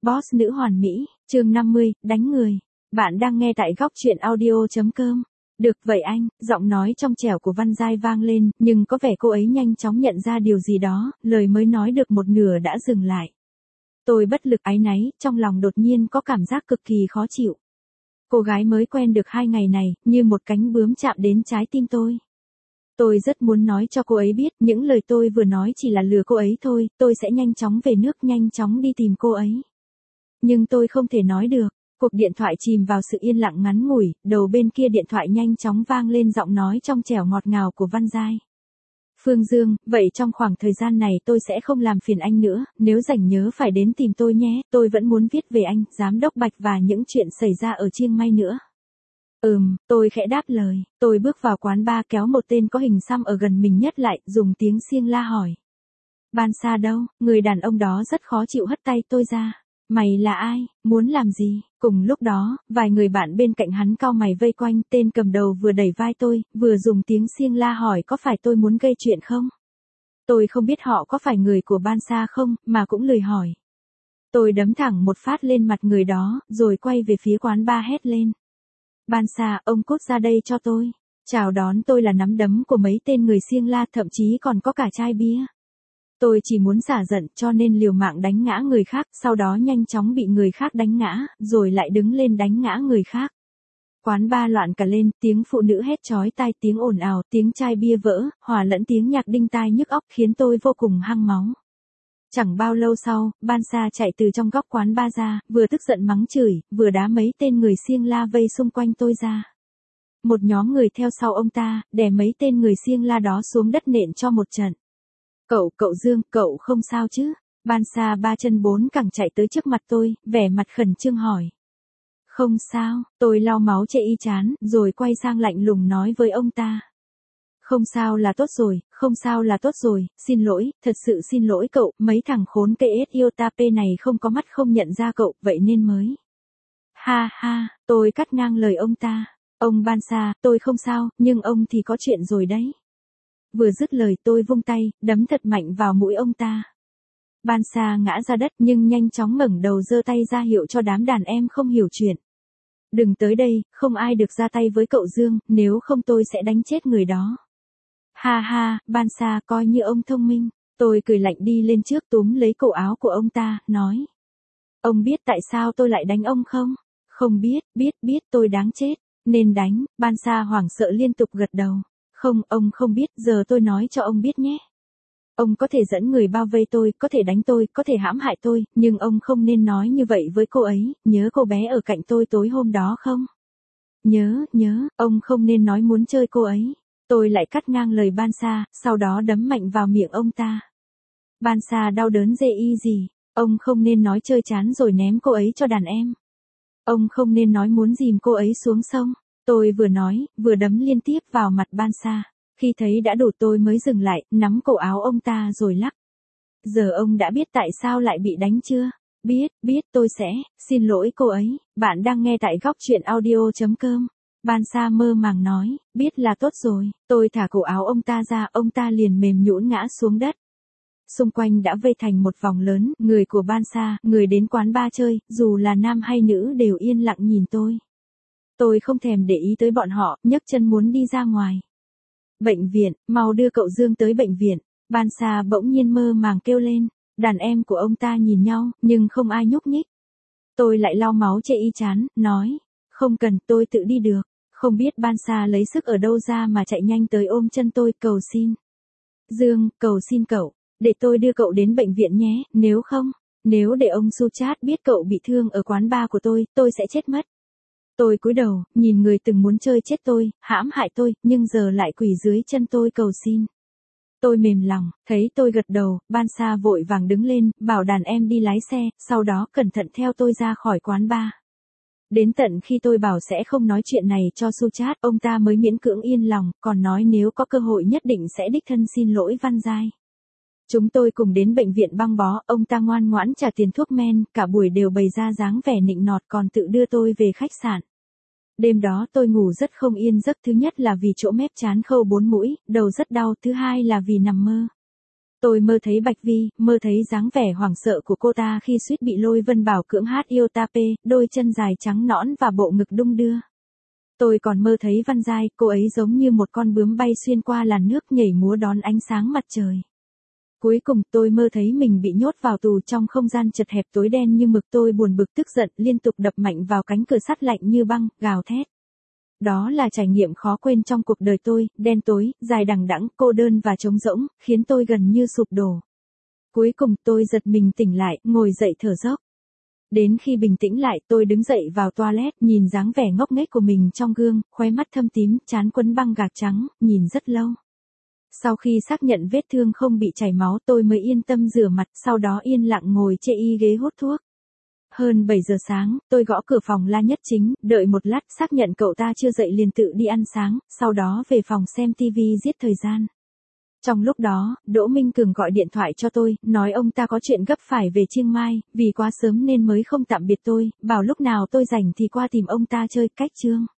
Boss nữ hoàn mỹ, chương 50, đánh người. Bạn đang nghe tại góc truyện audio.com. Được vậy anh, giọng nói trong trẻo của Văn Giai vang lên, nhưng có vẻ cô ấy nhanh chóng nhận ra điều gì đó, lời mới nói được một nửa đã dừng lại. Tôi bất lực áy náy, trong lòng đột nhiên có cảm giác cực kỳ khó chịu. Cô gái mới quen được 2 ngày này, như một cánh bướm chạm đến trái tim tôi. Tôi rất muốn nói cho cô ấy biết, những lời tôi vừa nói chỉ là lừa cô ấy thôi, tôi sẽ nhanh chóng về nước, nhanh chóng đi tìm cô ấy. Nhưng tôi không thể nói được. Cuộc điện thoại chìm vào sự yên lặng ngắn ngủi, đầu bên kia điện thoại nhanh chóng vang lên giọng nói trong trẻo ngọt ngào của Văn Giai. Phương Dương, vậy trong khoảng thời gian này tôi sẽ không làm phiền anh nữa, nếu rảnh nhớ phải đến tìm tôi nhé, tôi vẫn muốn viết về anh, giám đốc Bạch và những chuyện xảy ra ở Chiang Mai nữa. Tôi khẽ đáp lời, tôi bước vào quán bar kéo một tên có hình xăm ở gần mình nhất lại, dùng tiếng Siêng la hỏi. Ban Sa đâu? Người đàn ông đó rất khó chịu hất tay tôi ra. Mày là ai? Muốn làm gì? Cùng lúc đó, vài người bạn bên cạnh hắn cau mày vây quanh, tên cầm đầu vừa đẩy vai tôi, vừa dùng tiếng Siêng la hỏi có phải tôi muốn gây chuyện không? Tôi không biết họ có phải người của Ban Sa không, mà cũng lười hỏi. Tôi đấm thẳng một phát lên mặt người đó, rồi quay về phía quán bar hét lên. Ban Sa, ông cút ra đây cho tôi. Chào đón tôi là nắm đấm của mấy tên người Siêng la, thậm chí còn có cả chai bia. Tôi chỉ muốn xả giận cho nên liều mạng đánh ngã người khác, sau đó nhanh chóng bị người khác đánh ngã, rồi lại đứng lên đánh ngã người khác. Quán bar loạn cả lên, tiếng phụ nữ hét chói tai, tiếng ồn ào, tiếng chai bia vỡ, hòa lẫn tiếng nhạc đinh tai nhức óc khiến tôi vô cùng hăng máu. Chẳng bao lâu sau, Ban Sa chạy từ trong góc quán bar ra, vừa tức giận mắng chửi, vừa đá mấy tên người Siêng la vây xung quanh tôi ra. Một nhóm người theo sau ông ta, đè mấy tên người Siêng la đó xuống đất nện cho một trận. Cậu Dương, cậu không sao chứ? Ban Sa 3 chân 4 cẳng chạy tới trước mặt tôi, vẻ mặt khẩn trương hỏi. Không sao, tôi lau máu chảy y chán, rồi quay sang lạnh lùng nói với ông ta. Không sao là tốt rồi, không sao là tốt rồi, xin lỗi, thật sự xin lỗi cậu, mấy thằng khốn PS Iotap này không có mắt không nhận ra cậu, vậy nên mới. Ha ha, tôi cắt ngang lời ông ta. Ông Ban Sa, tôi không sao, nhưng ông thì có chuyện rồi đấy. Vừa dứt lời tôi vung tay, đấm thật mạnh vào mũi ông ta. Ban Sa ngã ra đất nhưng nhanh chóng ngẩng đầu giơ tay ra hiệu cho đám đàn em không hiểu chuyện. Đừng tới đây, không ai được ra tay với cậu Dương, nếu không tôi sẽ đánh chết người đó. Ha ha, Ban Sa coi như ông thông minh. Tôi cười lạnh đi lên trước túm lấy cổ áo của ông ta, nói. Ông biết tại sao tôi lại đánh ông không? Không biết, biết tôi đáng chết, nên đánh. Ban Sa hoảng sợ liên tục gật đầu. Không, ông không biết, giờ tôi nói cho ông biết nhé. Ông có thể dẫn người bao vây tôi, có thể đánh tôi, có thể hãm hại tôi, nhưng ông không nên nói như vậy với cô ấy, nhớ cô bé ở cạnh tôi tối hôm đó không? Nhớ, ông không nên nói muốn chơi cô ấy. Tôi lại cắt ngang lời Ban Sa, sau đó đấm mạnh vào miệng ông ta. Ban Sa đau đớn dê y gì, ông không nên nói chơi chán rồi ném cô ấy cho đàn em. Ông không nên nói muốn dìm cô ấy xuống sông. Tôi vừa nói, vừa đấm liên tiếp vào mặt Ban Sa. Khi thấy đã đủ tôi mới dừng lại, nắm cổ áo ông ta rồi lắc. Giờ ông đã biết tại sao lại bị đánh chưa? Biết tôi sẽ, xin lỗi cô ấy. Bạn đang nghe tại góc truyện audio.com. Ban Sa mơ màng nói, biết là tốt rồi. Tôi thả cổ áo ông ta ra, ông ta liền mềm nhũn ngã xuống đất. Xung quanh đã vây thành một vòng lớn, người của Ban Sa, người đến quán bar chơi, dù là nam hay nữ đều yên lặng nhìn tôi. Tôi không thèm để ý tới bọn họ, nhấc chân muốn đi ra ngoài. Bệnh viện, mau đưa cậu Dương tới bệnh viện. Ban Sa bỗng nhiên mơ màng kêu lên. Đàn em của ông ta nhìn nhau, nhưng không ai nhúc nhích. Tôi lại lau máu chảy y chán, nói. Không cần, tôi tự đi được. Không biết Ban Sa lấy sức ở đâu ra mà chạy nhanh tới ôm chân tôi, cầu xin. Dương, cầu xin cậu, để tôi đưa cậu đến bệnh viện nhé, nếu để ông Suchat biết cậu bị thương ở quán bar của tôi sẽ chết mất. Tôi cúi đầu, nhìn người từng muốn chơi chết tôi, hãm hại tôi, nhưng giờ lại quỳ dưới chân tôi cầu xin. Tôi mềm lòng, thấy tôi gật đầu, Ban Sa vội vàng đứng lên, bảo đàn em đi lái xe, sau đó cẩn thận theo tôi ra khỏi quán bar. Đến tận khi tôi bảo sẽ không nói chuyện này cho Suchat, ông ta mới miễn cưỡng yên lòng, còn nói nếu có cơ hội nhất định sẽ đích thân xin lỗi Văn Giai. Chúng tôi cùng đến bệnh viện băng bó, ông ta ngoan ngoãn trả tiền thuốc men, cả buổi đều bày ra dáng vẻ nịnh nọt còn tự đưa tôi về khách sạn. Đêm đó tôi ngủ rất không yên giấc, thứ nhất là vì chỗ mép trán khâu 4 mũi, đầu rất đau, thứ hai là vì nằm mơ. Tôi mơ thấy Bạch Vi, mơ thấy dáng vẻ hoảng sợ của cô ta khi suýt bị Lôi Vân Bảo cưỡng hát yêu tape, đôi chân dài trắng nõn và bộ ngực đung đưa. Tôi còn mơ thấy Văn Giai, cô ấy giống như một con bướm bay xuyên qua làn nước nhảy múa đón ánh sáng mặt trời. Cuối cùng tôi mơ thấy mình bị nhốt vào tù trong không gian chật hẹp tối đen như mực, tôi buồn bực tức giận liên tục đập mạnh vào cánh cửa sắt lạnh như băng, gào thét. Đó là trải nghiệm khó quên trong cuộc đời tôi, đen tối, dài đằng đẵng, cô đơn và trống rỗng, khiến tôi gần như sụp đổ. Cuối cùng tôi giật mình tỉnh lại, ngồi dậy thở dốc. Đến khi bình tĩnh lại tôi đứng dậy vào toilet, nhìn dáng vẻ ngốc nghếch của mình trong gương, khóe mắt thâm tím, trán quấn băng gạc trắng, nhìn rất lâu. Sau khi xác nhận vết thương không bị chảy máu tôi mới yên tâm rửa mặt, sau đó yên lặng ngồi chê y ghế hút thuốc. Hơn 7 giờ sáng, tôi gõ cửa phòng La Nhất Chính, đợi một lát xác nhận cậu ta chưa dậy liền tự đi ăn sáng, sau đó về phòng xem TV giết thời gian. Trong lúc đó, Đỗ Minh Cường gọi điện thoại cho tôi, nói ông ta có chuyện gấp phải về Chiang Mai, vì quá sớm nên mới không tạm biệt tôi, bảo lúc nào tôi rảnh thì qua tìm ông ta chơi, cách chương.